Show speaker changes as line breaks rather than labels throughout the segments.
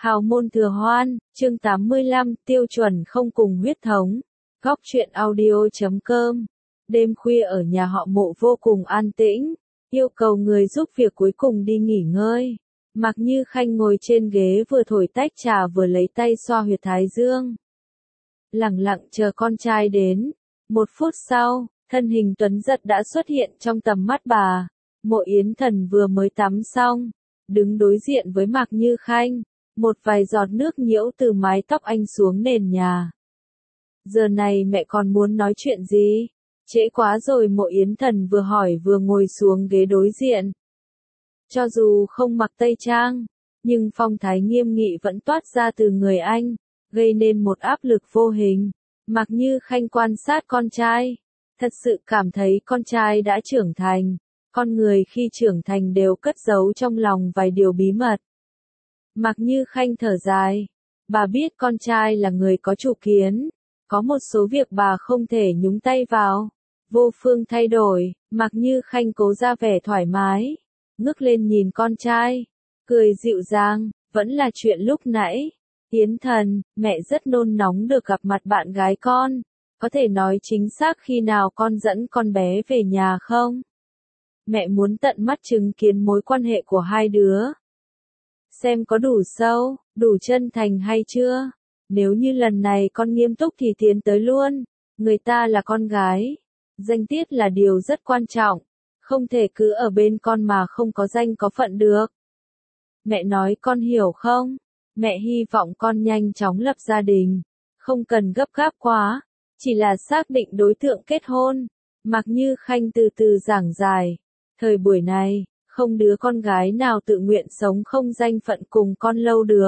Hào môn thừa hoan, chương 85, tiêu chuẩn không cùng huyết thống. Góc truyện audio.com. Đêm khuya ở nhà họ Mộ vô cùng an tĩnh, yêu cầu người giúp việc cuối cùng đi nghỉ ngơi. Mạc Như Khanh ngồi trên ghế vừa thổi tách trà vừa lấy tay xoa huyệt thái dương. Lẳng lặng chờ con trai đến. 1 phút sau, thân hình tuấn giật đã xuất hiện trong tầm mắt bà. Mộ Yến Thần vừa mới tắm xong, đứng đối diện với Mạc Như Khanh. Một vài giọt nước nhiễu từ mái tóc anh xuống nền nhà. Giờ này mẹ còn muốn nói chuyện gì? Trễ quá rồi, Mộ Yến Thần vừa hỏi vừa ngồi xuống ghế đối diện. Cho dù không mặc tây trang, nhưng phong thái nghiêm nghị vẫn toát ra từ người anh, gây nên một áp lực vô hình. Mạc Như Khanh quan sát con trai, thật sự cảm thấy con trai đã trưởng thành. Con người khi trưởng thành đều cất giấu trong lòng vài điều bí mật. Mạc Như Khanh thở dài. Bà biết con trai là người có chủ kiến. Có một số việc bà không thể nhúng tay vào. Vô phương thay đổi, Mạc Như Khanh cố ra vẻ thoải mái. Ngước lên nhìn con trai. Cười dịu dàng, vẫn là chuyện lúc nãy. Yến Thần, mẹ rất nôn nóng được gặp mặt bạn gái con. Có thể nói chính xác khi nào con dẫn con bé về nhà không? Mẹ muốn tận mắt chứng kiến mối quan hệ của hai đứa. Xem có đủ sâu, đủ chân thành hay chưa. Nếu như lần này con nghiêm túc thì tiến tới luôn. Người ta là con gái. Danh tiết là điều rất quan trọng. Không thể cứ ở bên con mà không có danh có phận được. Mẹ nói con hiểu không? Mẹ hy vọng con nhanh chóng lập gia đình. Không cần gấp gáp quá. Chỉ là xác định đối tượng kết hôn. Mạc Như Khanh từ từ giảng giải. Thời buổi này, không đứa con gái nào tự nguyện sống không danh phận cùng con lâu được.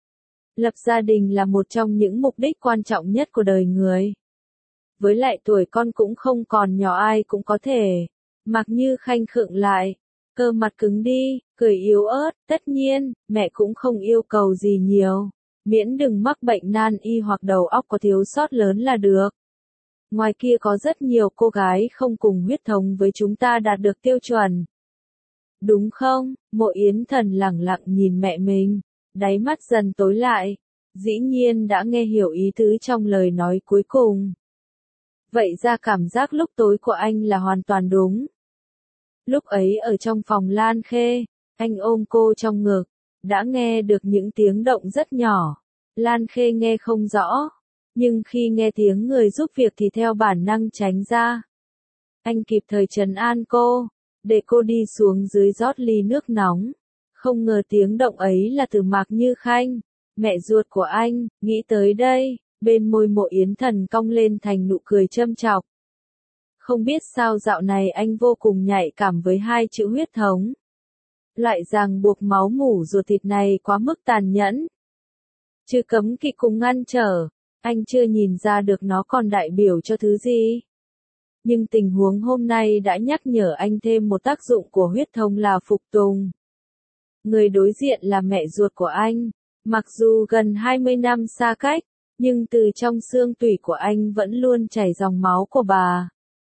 Lập gia đình là một trong những mục đích quan trọng nhất của đời người. Với lại tuổi con cũng không còn nhỏ, ai cũng có thể. Mạc Như Khanh khựng lại, cơ mặt cứng đi, cười yếu ớt. Tất nhiên, mẹ cũng không yêu cầu gì nhiều. Miễn đừng mắc bệnh nan y hoặc đầu óc có thiếu sót lớn là được. Ngoài kia có rất nhiều cô gái không cùng huyết thống với chúng ta đạt được tiêu chuẩn. Đúng không? Mộ Yến Thần lẳng lặng nhìn mẹ mình, đáy mắt dần tối lại. Dĩ nhiên đã nghe hiểu ý tứ trong lời nói cuối cùng. Vậy ra cảm giác lúc tối của anh là hoàn toàn đúng. Lúc ấy ở trong phòng Lan Khê, anh ôm cô trong ngực, đã nghe được những tiếng động rất nhỏ. Lan Khê nghe không rõ, nhưng khi nghe tiếng người giúp việc thì theo bản năng tránh ra. Anh kịp thời trấn an cô, để cô đi xuống dưới rót ly nước nóng. Không ngờ tiếng động ấy là từ Mạc Như Khanh, mẹ ruột của anh. Nghĩ tới đây, bên môi Mộ Yến Thần cong lên thành nụ cười châm chọc. Không biết sao dạo này anh vô cùng nhạy cảm với hai chữ huyết thống. Loại ràng buộc máu mủ ruột thịt này quá mức tàn nhẫn. Chứ cấm kỵ cùng ngăn trở, anh chưa nhìn ra được nó còn đại biểu cho thứ gì. Nhưng tình huống hôm nay đã nhắc nhở anh thêm một tác dụng của huyết thống là phục tùng. Người đối diện là mẹ ruột của anh. Mặc dù gần 20 năm xa cách, nhưng từ trong xương tủy của anh vẫn luôn chảy dòng máu của bà.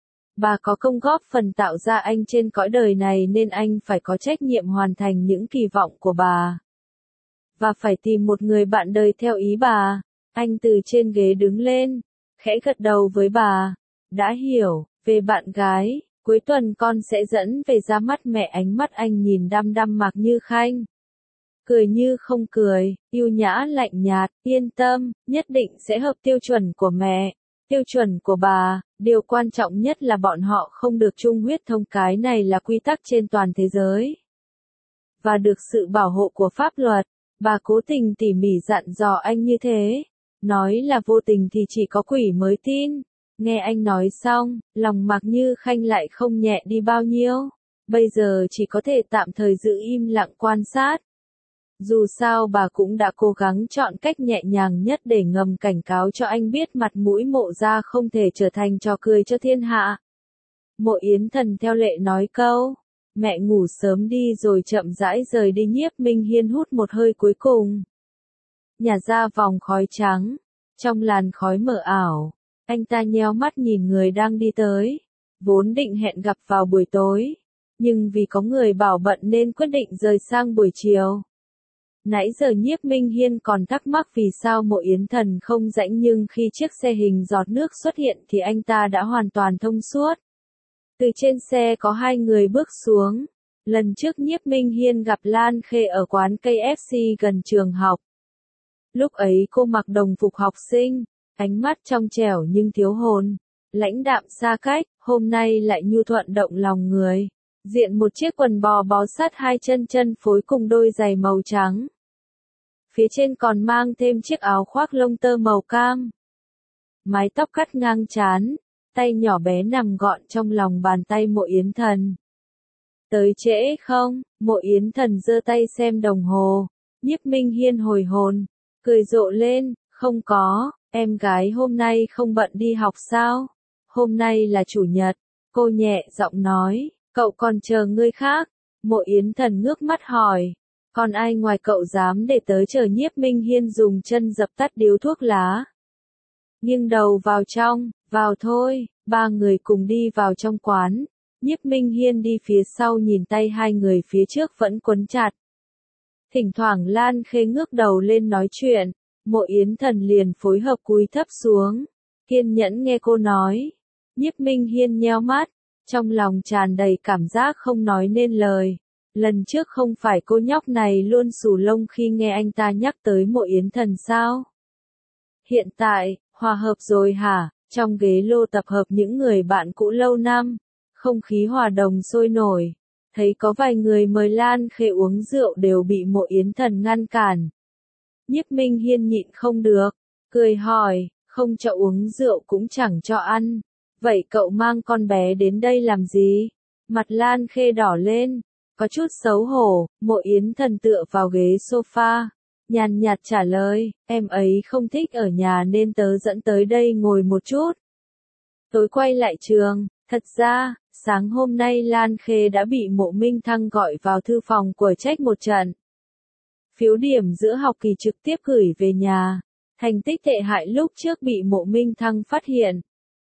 Bà có công góp phần tạo ra anh trên cõi đời này nên anh phải có trách nhiệm hoàn thành những kỳ vọng của bà. Và phải tìm một người bạn đời theo ý bà. Anh từ trên ghế đứng lên, khẽ gật đầu với bà. Đã hiểu, về bạn gái, cuối tuần con sẽ dẫn về ra mắt mẹ. Ánh mắt anh nhìn đăm đăm Mạc Như Khanh. Cười như không cười, yêu nhã lạnh nhạt, yên tâm, nhất định sẽ hợp tiêu chuẩn của mẹ, tiêu chuẩn của bà. Điều quan trọng nhất là bọn họ không được chung huyết thống, cái này là quy tắc trên toàn thế giới. Và được sự bảo hộ của pháp luật. Bà cố tình tỉ mỉ dặn dò anh như thế. Nói là vô tình thì chỉ có quỷ mới tin. Nghe anh nói xong, lòng Mạc Như Khanh lại không nhẹ đi bao nhiêu. Bây giờ chỉ có thể tạm thời giữ im lặng quan sát. Dù sao bà cũng đã cố gắng chọn cách nhẹ nhàng nhất để ngầm cảnh cáo cho anh biết mặt mũi Mộ gia không thể trở thành trò cười cho thiên hạ. Mộ Yến Thần theo lệ nói câu. Mẹ ngủ sớm đi rồi chậm rãi rời đi. Nhiếp Minh Hiên hút một hơi cuối cùng. Nhả ra vòng khói trắng. Trong làn khói mờ ảo, anh ta nheo mắt nhìn người đang đi tới. Vốn định hẹn gặp vào buổi tối, nhưng vì có người bảo bận nên quyết định rời sang buổi chiều. Nãy giờ Nhiếp Minh Hiên còn thắc mắc vì sao Mộ Yến Thần không rãnh, nhưng khi chiếc xe hình giọt nước xuất hiện thì anh ta đã hoàn toàn thông suốt. Từ trên xe có hai người bước xuống. Lần trước Nhiếp Minh Hiên gặp Lan Khê ở quán KFC gần trường học. Lúc ấy cô mặc đồng phục học sinh, ánh mắt trong trẻo nhưng thiếu hồn, lãnh đạm xa cách, hôm nay lại nhu thuận động lòng người. Diện một chiếc quần bò bó sát hai chân chân phối cùng đôi giày màu trắng. Phía trên còn mang thêm chiếc áo khoác lông tơ màu cam. Mái tóc cắt ngang trán, tay nhỏ bé nằm gọn trong lòng bàn tay Mộ Yến Thần. Tới trễ không? Mộ Yến Thần giơ tay xem đồng hồ. Nhiếp Minh Hiên hồi hồn, cười rộ lên, không có, em gái hôm nay không bận đi học sao? Hôm nay là chủ nhật, cô nhẹ giọng nói, cậu còn chờ người khác. Mộ Yến Thần ngước mắt hỏi, còn ai ngoài cậu dám để tớ chờ? Nhiếp Minh Hiên dùng chân dập tắt điếu thuốc lá. Nghiêng đầu vào trong, vào thôi, ba người cùng đi vào trong quán. Nhiếp Minh Hiên đi phía sau nhìn tay hai người phía trước vẫn quấn chặt. Thỉnh thoảng Lan Khê ngước đầu lên nói chuyện, Mộ Yến Thần liền phối hợp cúi thấp xuống, kiên nhẫn nghe cô nói. Nhiếp Minh Hiên nheo mắt, trong lòng tràn đầy cảm giác không nói nên lời. Lần trước không phải cô nhóc này luôn xù lông khi nghe anh ta nhắc tới Mộ Yến Thần sao? Hiện tại, hòa hợp rồi hả? Trong ghế lô tập hợp những người bạn cũ lâu năm, không khí hòa đồng sôi nổi. Thấy có vài người mời Lan Khê uống rượu đều bị Mộ Yến Thần ngăn cản. Nhiếp Minh Hiên nhịn không được, cười hỏi, không cho uống rượu cũng chẳng cho ăn. Vậy cậu mang con bé đến đây làm gì? Mặt Lan Khê đỏ lên, có chút xấu hổ. Mộ Yến Thần tựa vào ghế sofa, nhàn nhạt trả lời, em ấy không thích ở nhà nên tớ dẫn tới đây ngồi một chút. Tối quay lại trường, thật ra, sáng hôm nay Lan Khê đã bị Mộ Minh Thăng gọi vào thư phòng quở trách một trận. Phiếu điểm giữa học kỳ trực tiếp gửi về nhà, thành tích tệ hại lúc trước bị Mộ Minh Thăng phát hiện.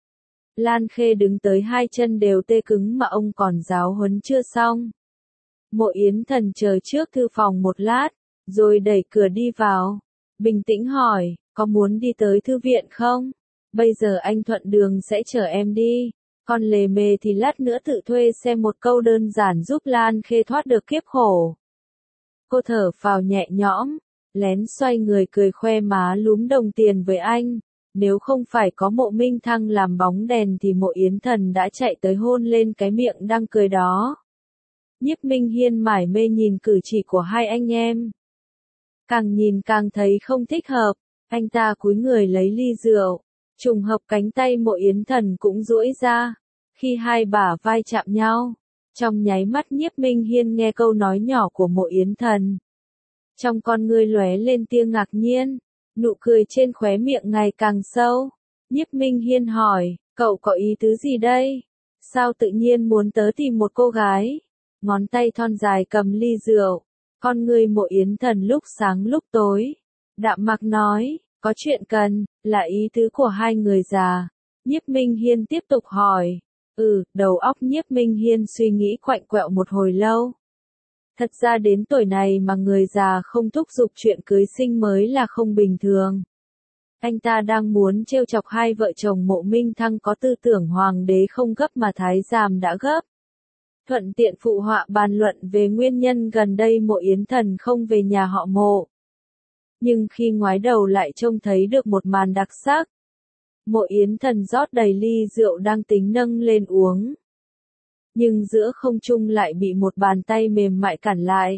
Lan Khê đứng tới hai chân đều tê cứng mà ông còn giáo huấn chưa xong. Mộ Yến Thần chờ trước thư phòng một lát, rồi đẩy cửa đi vào, bình tĩnh hỏi, có muốn đi tới thư viện không? Bây giờ anh thuận đường sẽ chở em đi, còn lề mề thì lát nữa tự thuê xem một câu đơn giản giúp Lan Khê thoát được kiếp khổ. Cô thở phào nhẹ nhõm, lén xoay người cười khoe má lúm đồng tiền với anh. Nếu không phải có Mộ Minh Thăng làm bóng đèn thì Mộ Yến Thần đã chạy tới hôn lên cái miệng đang cười đó. Nhiếp Minh Hiên mải mê nhìn cử chỉ của hai anh em. Càng nhìn càng thấy không thích hợp, anh ta cúi người lấy ly rượu, trùng hợp cánh tay Mộ Yến Thần cũng duỗi ra. Khi hai bả vai chạm nhau, trong nháy mắt Nhiếp Minh Hiên nghe câu nói nhỏ của Mộ Yến Thần. Trong con ngươi lóe lên tia ngạc nhiên, nụ cười trên khóe miệng ngày càng sâu. Nhiếp Minh Hiên hỏi, cậu có ý tứ gì đây? Sao tự nhiên muốn tớ tìm một cô gái? Ngón tay thon dài cầm ly rượu, con người Mộ Yến Thần lúc sáng lúc tối. Đạm mạc nói, có chuyện cần, là ý tứ của hai người già. Nhiếp Minh Hiên tiếp tục hỏi. Đầu óc Nhiếp Minh Hiên suy nghĩ quạnh quẹo một hồi lâu. Thật ra đến tuổi này mà người già không thúc giục chuyện cưới sinh mới là không bình thường. Anh ta đang muốn trêu chọc hai vợ chồng Mộ Minh Thăng có tư tưởng hoàng đế không gấp mà thái giám đã gấp. Thuận tiện phụ họa bàn luận về nguyên nhân gần đây Mộ Yến Thần không về nhà họ Mộ. Nhưng khi ngoái đầu lại trông thấy được một màn đặc sắc. Mộ Yến Thần rót đầy ly rượu đang tính nâng lên uống. Nhưng giữa không trung lại bị một bàn tay mềm mại cản lại.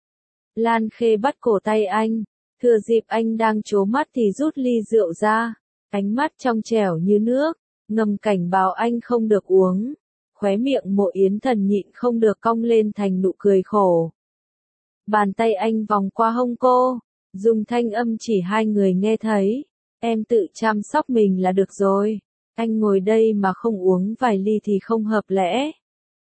Lan Khê bắt cổ tay anh, thừa dịp anh đang trố mắt thì rút ly rượu ra, ánh mắt trong trẻo như nước, ngầm cảnh báo anh không được uống. Khóe miệng Mộ Yến Thần nhịn không được cong lên thành nụ cười khổ. Bàn tay anh vòng qua hông cô, dùng thanh âm chỉ hai người nghe thấy, em tự chăm sóc mình là được rồi, anh ngồi đây mà không uống vài ly thì không hợp lẽ.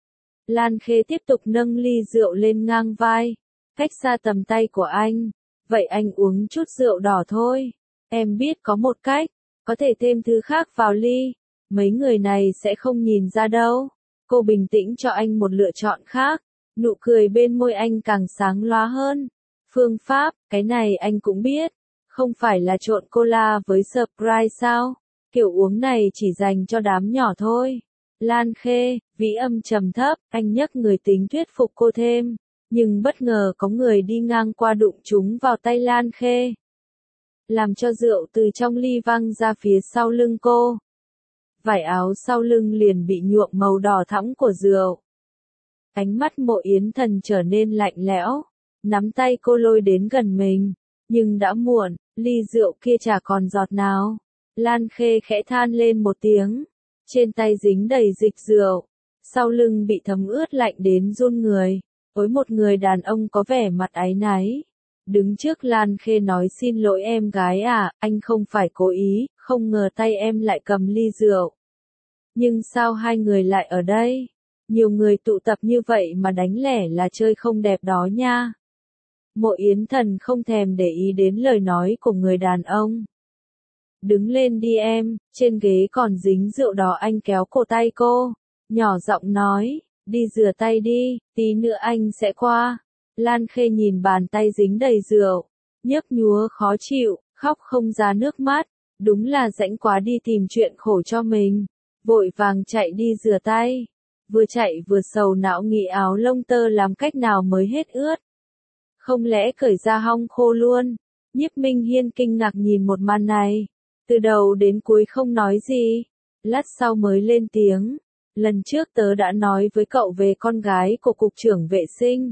Lan Khê tiếp tục nâng ly rượu lên ngang vai, cách xa tầm tay của anh. Vậy anh uống chút rượu đỏ thôi. Em biết có một cách, có thể thêm thứ khác vào ly. Mấy người này sẽ không nhìn ra đâu. Cô bình tĩnh cho anh một lựa chọn khác. Nụ cười bên môi anh càng sáng lóa hơn. Phương pháp, cái này anh cũng biết. Không phải là trộn cola với Sprite sao? Kiểu uống này chỉ dành cho đám nhỏ thôi. Lan Khê, vĩ âm trầm thấp, anh nhấc người tính thuyết phục cô thêm. Nhưng bất ngờ có người đi ngang qua đụng chúng vào tay Lan Khê. Làm cho rượu từ trong ly văng ra phía sau lưng cô. Vải áo sau lưng liền bị nhuộm màu đỏ thẫm của rượu. Ánh mắt Mộ Yến Thần trở nên lạnh lẽo, nắm tay cô lôi đến gần mình. Nhưng đã muộn, ly rượu kia chả còn giọt nào. Lan Khê khẽ than lên một tiếng. Trên tay dính đầy dịch rượu. Sau lưng bị thấm ướt lạnh đến run người. Với một người đàn ông có vẻ mặt áy náy. Đứng trước Lan Khê nói xin lỗi em gái à, anh không phải cố ý, không ngờ tay em lại cầm ly rượu. Nhưng sao hai người lại ở đây? Nhiều người tụ tập như vậy mà đánh lẻ là chơi không đẹp đó nha. Mộ Yến Thần không thèm để ý đến lời nói của người đàn ông. Đứng lên đi em, trên ghế còn dính rượu đó. Anh kéo cổ tay cô, nhỏ giọng nói, đi rửa tay đi, tí nữa anh sẽ qua. Lan Khê nhìn bàn tay dính đầy rượu, nhấp nhúa khó chịu, khóc không ra nước mắt, đúng là rãnh quá đi tìm chuyện khổ cho mình. Vội vàng chạy đi rửa tay, vừa chạy vừa sầu não nghĩ áo lông tơ làm cách nào mới hết ướt. Không lẽ cởi ra hong khô luôn? Nhiếp Minh Hiên kinh ngạc nhìn một màn này, từ đầu đến cuối không nói gì, lát sau mới lên tiếng. Lần trước tớ đã nói với cậu về con gái của cục trưởng vệ sinh.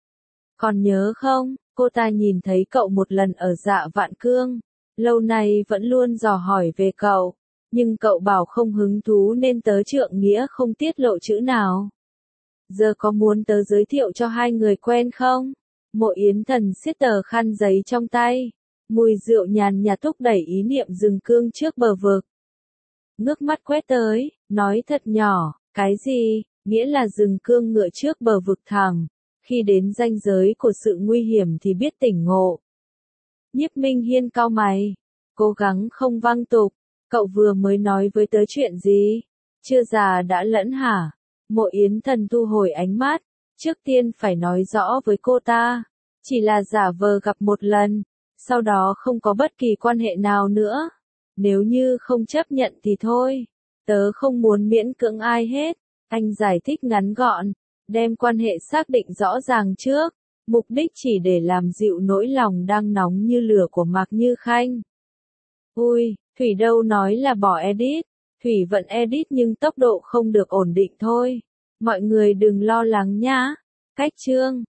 Còn nhớ không, cô ta nhìn thấy cậu một lần ở Dạ Vạn Cương, lâu nay vẫn luôn dò hỏi về cậu, nhưng cậu bảo không hứng thú nên tớ trượng nghĩa không tiết lộ chữ nào. Giờ có muốn tớ giới thiệu cho hai người quen không? Mộ Yến Thần siết tờ khăn giấy trong tay, mùi rượu nhàn nhạt thúc đẩy ý niệm dừng cương trước bờ vực. Ngước mắt quét tới, nói thật nhỏ, cái gì, nghĩa là dừng cương ngựa trước bờ vực thẳng. Khi đến ranh giới của sự nguy hiểm thì biết tỉnh ngộ. Nhiếp Minh Hiên cau mày, cố gắng không văng tục, cậu vừa mới nói với tớ chuyện gì? Chưa già đã lẫn hả? Mộ Yến Thần thu hồi ánh mắt, trước tiên phải nói rõ với cô ta, chỉ là giả vờ gặp một lần, sau đó không có bất kỳ quan hệ nào nữa. Nếu như không chấp nhận thì thôi, tớ không muốn miễn cưỡng ai hết. Anh giải thích ngắn gọn, đem quan hệ xác định rõ ràng trước, mục đích chỉ để làm dịu nỗi lòng đang nóng như lửa của Mạc Như Khanh. Ui, Thủy đâu nói là bỏ edit, Thủy vẫn edit nhưng tốc độ không được ổn định thôi. Mọi người đừng lo lắng nhá. Cách chương